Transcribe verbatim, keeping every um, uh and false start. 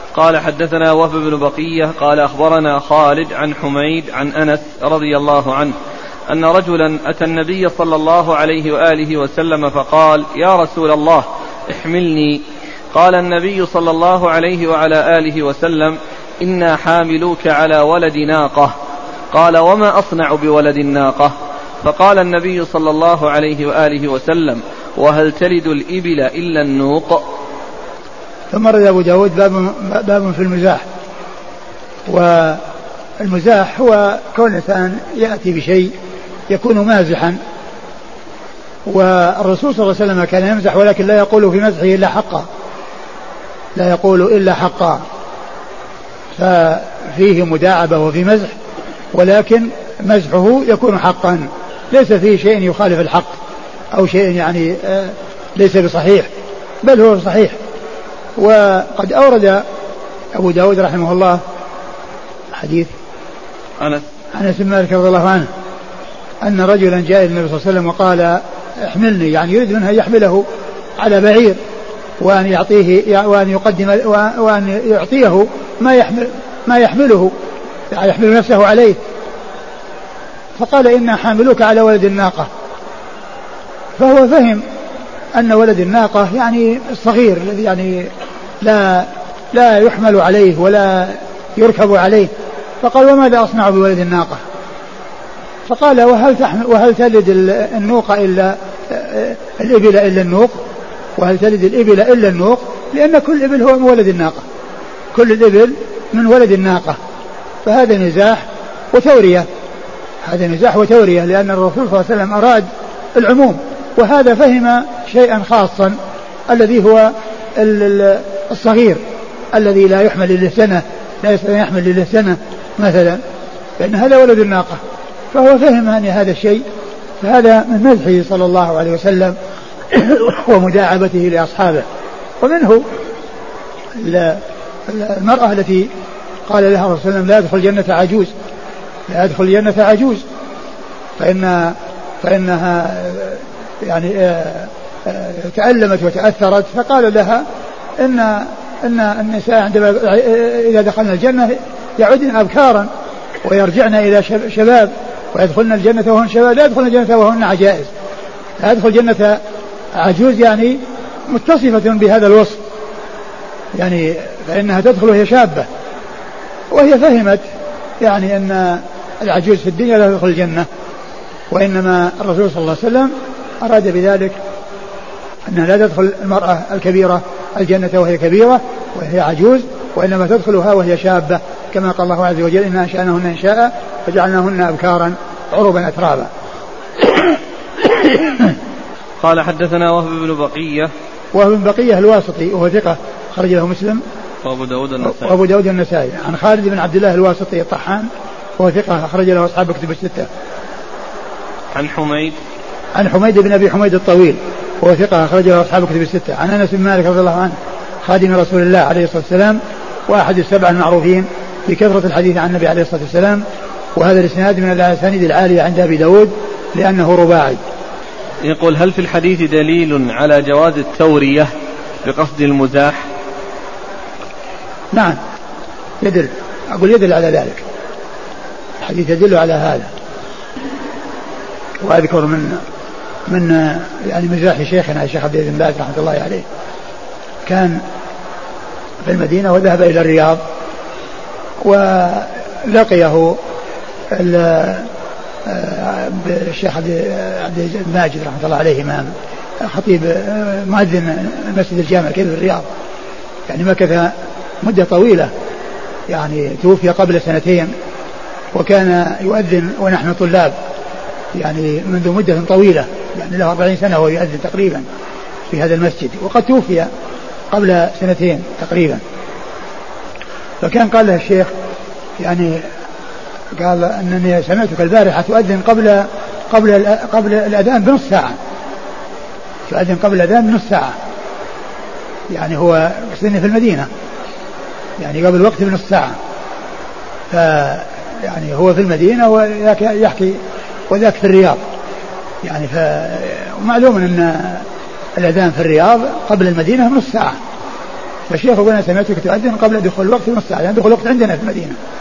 قال حدثنا وهب بن بقية قال أخبرنا خالد عن حميد عن أنس رضي الله عنه أن رجلا أتى النبي صلى الله عليه وآله وسلم فقال يا رسول الله احملني. قال النبي صلى الله عليه وعلى آله وسلم إنا حاملوك على ولد ناقة. قال وما أصنع بولد الناقة؟ فقال النبي صلى الله عليه وآله وسلم وهل تلد الإبل إلا النوق؟ ثم رد أبو داود باب, باب في المزاح. والمزاح هو كون الإنسان يأتي بشيء يكون مازحا، والرسول صلى الله عليه وسلم كان يمزح ولكن لا يقول في مزحه إلا حقا، لا يقول إلا حقا، ففيه مداعبة وفي مزح، ولكن مزحه يكون حقا ليس فيه شيء يخالف الحق أو شيء يعني ليس بصحيح، بل هو صحيح. وقد أورد أبو داود رحمه الله حديث أنس أنس بن مالك رضي الله عنه أن رجلا جاء النبي صلى الله عليه وسلم وقال احملني، يعني يريد منها يحمله على بعير وأن يعطيه وأن يقدم وأن يعطيه ما يحمل ما يحمله يعني يحمل نفسه عليه. فقال إنا حاملوك على ولد الناقة، فهو فهم أن ولد الناقة يعني الصغير الذي يعني لا لا يحمل عليه ولا يركب عليه. فقال وماذا أصنع بولد الناقة؟ فقال وهل تحمل وهل تلد النوق إلا الإبل إلا النوق؟ وهل تلد الإبل إلا النوق؟ لأن كل إبل هو من ولد الناقة، كل الإبل من ولد الناقة. فهذا نزاح وتورية، هذا نزاح وتورية، لأن الرسول صلى الله عليه وسلم أراد العموم، وهذا فهم شيئا خاصا الذي هو الصغير الذي لا يحمل إلا سنة، لا يستطيع يحمل إلا سنة مثلا، لأن هذا ولد الناقة. فهو فهم أن هذا الشيء، فهذا من مزحه صلى الله عليه وسلم ومداعبته لأصحابه. ومنه المرأة التي قال لها الرسول صلى الله عليه وسلم لا يدخل الجنة عجوز، لا يدخل الجنة عجوز، فإن فإنها يعني تألمت وتأثرت، فقال لها إن إن النساء عندما إذا دخلنا الجنة يعودن أبكارا ويرجعن إلى شباب، ويدخلن الجنة وهن شباب، لا يدخلن الجنة وهن عجائز، لا يدخل الجنة عجوز يعني متصفة بهذا الوصف، يعني فإنها تدخل وهي شابة. وهي فهمت يعني أن العجوز في الدنيا لا تدخل الجنة، وإنما الرسول صلى الله عليه وسلم أراد بذلك أنها لا تدخل المرأة الكبيرة الجنة وهي كبيرة وهي عجوز، وإنما تدخلها وهي شابة، كما قال الله عز وجل إنا أنشأناهن إنشاء فجعلناهن أبكارا عربا أترابا. قال حدثنا وهب بن بقية وهب بن بقية الواسطي وهو ثقة خرج له مسلم وأبو داود النسائي وأبو داود النسائي عن خالد بن عبد الله الواسطي الطحان وهو ثقة خرج له أصحاب كتب الستة. عن حميد عن حميد بن أبي حميد الطويل وهو ثقة خرج له أصحاب كتب الستة. عن أنس بن مالك رضي الله عنه خادم رسول الله عليه الصلاة والسلام وأحد السبع المعروفين بكثرة الحديث عن النبي عليه الصلاة والسلام، وهذا الإسناد من الأسانيد العالية عند أبي داود لأنه رباعي. يقول هل في الحديث دليل على جواز التورية بقصد المزاح؟ نعم يدل، أقول يدل على ذلك، الحديث يدل على هذا. وأذكر من من يعني مزاح شيخنا الشيخ عبد العزيز بن باز رحمة الله عليه، كان في المدينة وذهب إلى الرياض ولقيه الشيخ عبد العزيز بن ماجد رحمة الله عليه إمام خطيب مؤذن مسجد الجامع كبير في الرياض، يعني مكث مدة طويلة، يعني توفي قبل سنتين وكان يؤذن ونحن طلاب، يعني منذ مدة طويلة، يعني له أربعين سنة وهو يؤذن تقريبا في هذا المسجد، وقد توفي قبل سنتين تقريبا. فكان قال له الشيخ يعني قال أنني سمعتك البارحة تؤذن قبل قبل قبل الأذان بنص ساعة، تؤذن قبل الأذان بنص ساعة، يعني هو قصدني في المدينة، يعني قبل الوقت بنص ساعة، ف يعني هو في المدينة ويحكي وذاك في الرياض، يعني ف ومعلوم أن الأذان في الرياض قبل المدينة بنص ساعة، فالشيخ يقول أنا سمعتك تؤذن قبل دخول الوقت بنص ساعة، يعني دخول الوقت عندنا في المدينة.